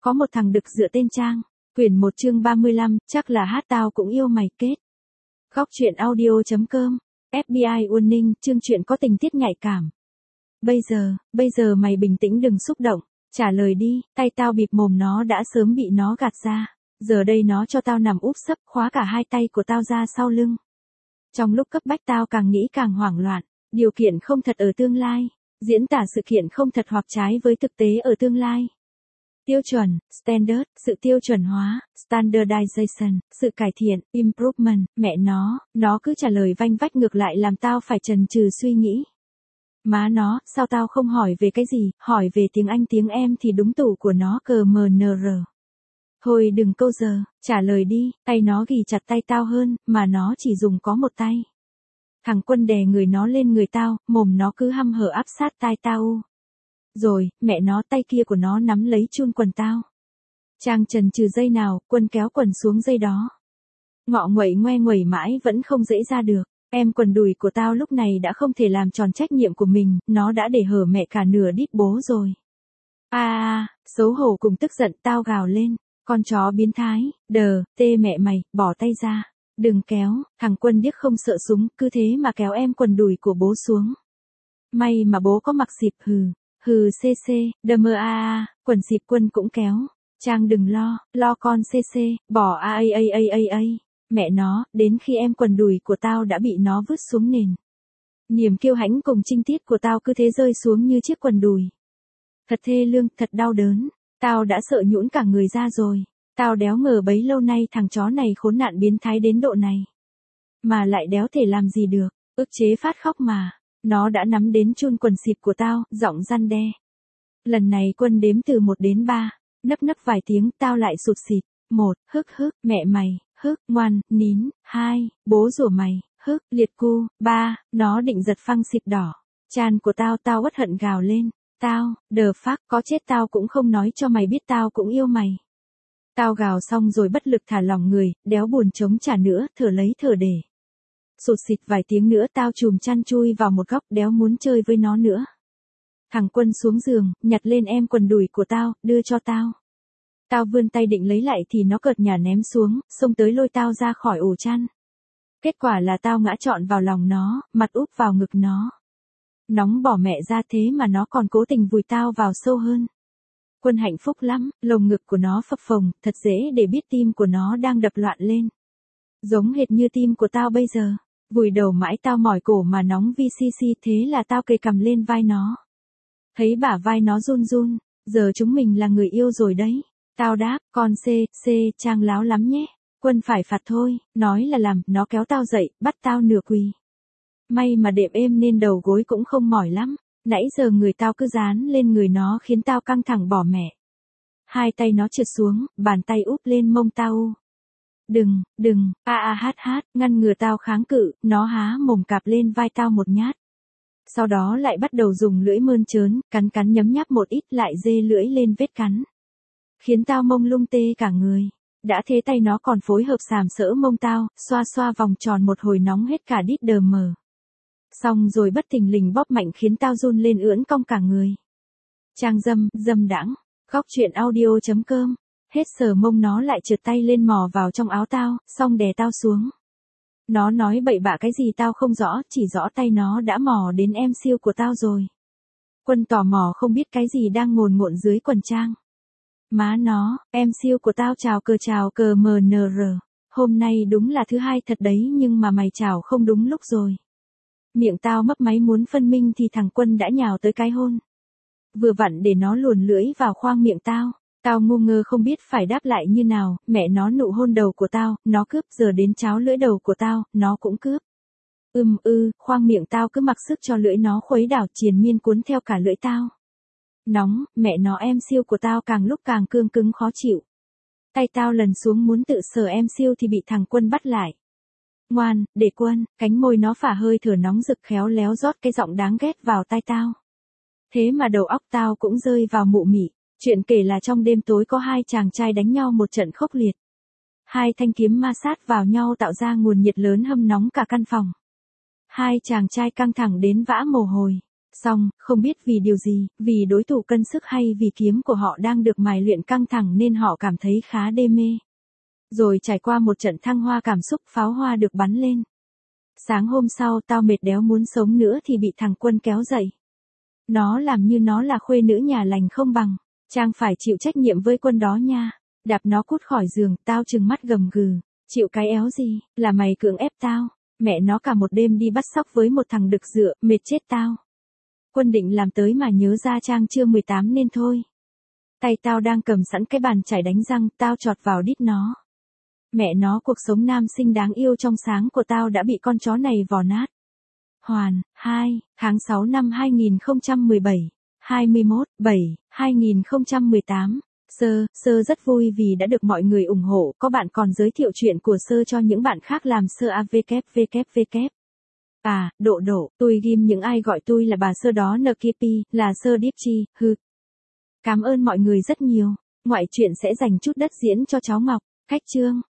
Có một thằng đực dựa tên Trang. Quyển 1 chương 35, chắc là hát tao cũng yêu mày kết. Góc truyện audio.com. FBI warning, chương truyện có tình tiết nhạy cảm. Bây giờ mày bình tĩnh đừng xúc động. Trả lời đi, tay tao bịt mồm nó đã sớm bị nó gạt ra. Giờ đây nó cho tao nằm úp sấp khóa cả hai tay của tao ra sau lưng. Trong lúc cấp bách tao càng nghĩ càng hoảng loạn. Điều kiện không thật ở tương lai. Diễn tả sự kiện không thật hoặc trái với thực tế ở tương lai. Tiêu chuẩn, standard, sự tiêu chuẩn hóa, standardization, sự cải thiện, improvement, mẹ nó cứ trả lời vanh vách ngược lại làm tao phải chần chừ suy nghĩ. Má nó, sao tao không hỏi về cái gì, hỏi về tiếng Anh tiếng em thì đúng tủ của nó CMNR. Thôi đừng câu giờ, trả lời đi, tay nó ghì chặt tay tao hơn, mà nó chỉ dùng có một tay. Thằng Quân đè người nó lên người tao, mồm nó cứ hăm hở áp sát tai tao. Rồi, mẹ nó tay kia của nó nắm lấy chun quần tao. Trang chần chừ dây nào, Quân kéo quần xuống dây đó. Ngọ nguậy ngoe nguẩy mãi vẫn không dễ ra được. Em quần đùi của tao lúc này đã không thể làm tròn trách nhiệm của mình, nó đã để hở mẹ cả nửa đít bố rồi. Xấu hổ cùng tức giận tao gào lên. Con chó biến thái, tê mẹ mày, bỏ tay ra. Đừng kéo, thằng Quân điếc không sợ súng, cứ thế mà kéo em quần đùi của bố xuống. May mà bố có mặc xịp cc, quần xịp Quân cũng kéo. Trang đừng lo con cc, bỏ mẹ nó, đến khi em quần đùi của tao đã bị nó vứt xuống nền. Niềm kiêu hãnh cùng trinh tiết của tao cứ thế rơi xuống như chiếc quần đùi. Thật thê lương, thật đau đớn, tao đã sợ nhũn cả người ra rồi. Tao đéo ngờ bấy lâu nay thằng chó này khốn nạn biến thái đến độ này. Mà lại đéo thể làm gì được, ức chế phát khóc mà. Nó đã nắm đến chun quần xịp của tao, giọng răn đe. Lần này Quân đếm từ 1 đến 3, nấp vài tiếng tao lại sụt xịt. 1, mẹ mày, ngoan, nín. 2, bố rủa mày, liệt cu. 3, nó định giật phăng xịp đỏ. Chan của tao uất hận gào lên. Tao, có chết tao cũng không nói cho mày biết tao cũng yêu mày. Tao gào xong rồi bất lực thả lỏng người, đéo buồn chống trả nữa, thở lấy thở để. Sụt xịt vài tiếng nữa tao chùm chăn chui vào một góc đéo muốn chơi với nó nữa. Thằng Quân xuống giường, nhặt lên em quần đùi của tao, đưa cho tao. Tao vươn tay định lấy lại thì nó cợt nhả ném xuống, xông tới lôi tao ra khỏi ổ chăn. Kết quả là tao ngã trọn vào lòng nó, mặt úp vào ngực nó. Nóng bỏ mẹ ra thế mà nó còn cố tình vùi tao vào sâu hơn. Quân hạnh phúc lắm, lồng ngực của nó phập phồng, thật dễ để biết tim của nó đang đập loạn lên. Giống hệt như tim của tao bây giờ. Vùi đầu mãi tao mỏi cổ mà nóng VCC thế là tao kề cằm lên vai nó. Thấy bả vai nó run run, giờ chúng mình là người yêu rồi đấy. Tao đáp, con Trang láo lắm nhé. Quân phải phạt thôi, nói là làm, nó kéo tao dậy, bắt tao nửa quỳ. May mà đệm êm nên đầu gối cũng không mỏi lắm. Nãy giờ người tao cứ dán lên người nó khiến tao căng thẳng bỏ mẹ. Hai tay nó trượt xuống, bàn tay úp lên mông tao. Đừng, ngăn ngừa tao kháng cự, nó há mồm cạp lên vai tao một nhát. Sau đó lại bắt đầu dùng lưỡi mơn trớn, cắn nhấm nháp một ít lại dê lưỡi lên vết cắn. Khiến tao mông lung tê cả người. Đã thế tay nó còn phối hợp sàm sỡ mông tao, xoa vòng tròn một hồi nóng hết cả đít đờ mờ. Xong rồi bất thình lình bóp mạnh khiến tao run lên ưỡn cong cả người. Trang dâm đãng, góc truyện audio.com. Hết sờ mông nó lại trượt tay lên mò vào trong áo tao, xong đè tao xuống. Nó nói bậy bạ cái gì tao không rõ, chỉ rõ tay nó đã mò đến em siêu của tao rồi. Quân tò mò không biết cái gì đang ngồn dưới quần Trang. Má nó, em siêu của tao chào cờ MNR. Hôm nay đúng là thứ hai thật đấy nhưng mà mày chào không đúng lúc rồi. Miệng tao mấp máy muốn phân minh thì thằng Quân đã nhào tới cái hôn. Vừa vặn để nó luồn lưỡi vào khoang miệng tao. Tao ngu ngơ không biết phải đáp lại như nào, mẹ nó nụ hôn đầu của tao, nó cướp, giờ đến cháo lưỡi đầu của tao, nó cũng cướp. Khoang miệng tao cứ mặc sức cho lưỡi nó khuấy đảo triền miên cuốn theo cả lưỡi tao. Nóng, mẹ nó em siêu của tao càng lúc càng cương cứng khó chịu. Tay tao lần xuống muốn tự sờ em siêu thì bị thằng Quân bắt lại. Ngoan, để Quân, cánh môi nó phả hơi thở nóng rực khéo léo rót cái giọng đáng ghét vào tai tao. Thế mà đầu óc tao cũng rơi vào mụ mị. Chuyện kể là trong đêm tối có hai chàng trai đánh nhau một trận khốc liệt. Hai thanh kiếm ma sát vào nhau tạo ra nguồn nhiệt lớn hâm nóng cả căn phòng. Hai chàng trai căng thẳng đến vã mồ hôi. Xong, không biết vì điều gì, vì đối thủ cân sức hay vì kiếm của họ đang được mài luyện căng thẳng nên họ cảm thấy khá đê mê. Rồi trải qua một trận thăng hoa cảm xúc, pháo hoa được bắn lên. Sáng hôm sau tao mệt đéo muốn sống nữa thì bị thằng Quân kéo dậy. Nó làm như nó là khuê nữ nhà lành không bằng. Trang phải chịu trách nhiệm với Quân đó nha. Đạp nó cút khỏi giường, tao trừng mắt gầm gừ. Chịu cái éo gì, là mày cưỡng ép tao. Mẹ nó cả một đêm đi bắt sóc với một thằng đực dựa, mệt chết tao. Quân định làm tới mà nhớ ra Trang chưa 18 nên thôi. Tay tao đang cầm sẵn cái bàn chải đánh răng, tao chọt vào đít nó. Mẹ nó, cuộc sống nam sinh đáng yêu trong sáng của tao đã bị con chó này vò nát. Hoàn, 2, tháng 6 năm 2017, 21/7/2018. Sơ rất vui vì đã được mọi người ủng hộ, có bạn còn giới thiệu chuyện của Sơ cho những bạn khác làm Sơ AWWW. À, độ, tôi ghim những ai gọi tôi là bà Sơ đó NKP, là Sơ Điếp Chi, hừ. Cảm ơn mọi người rất nhiều, ngoại truyện sẽ dành chút đất diễn cho cháu Ngọc, khách chương.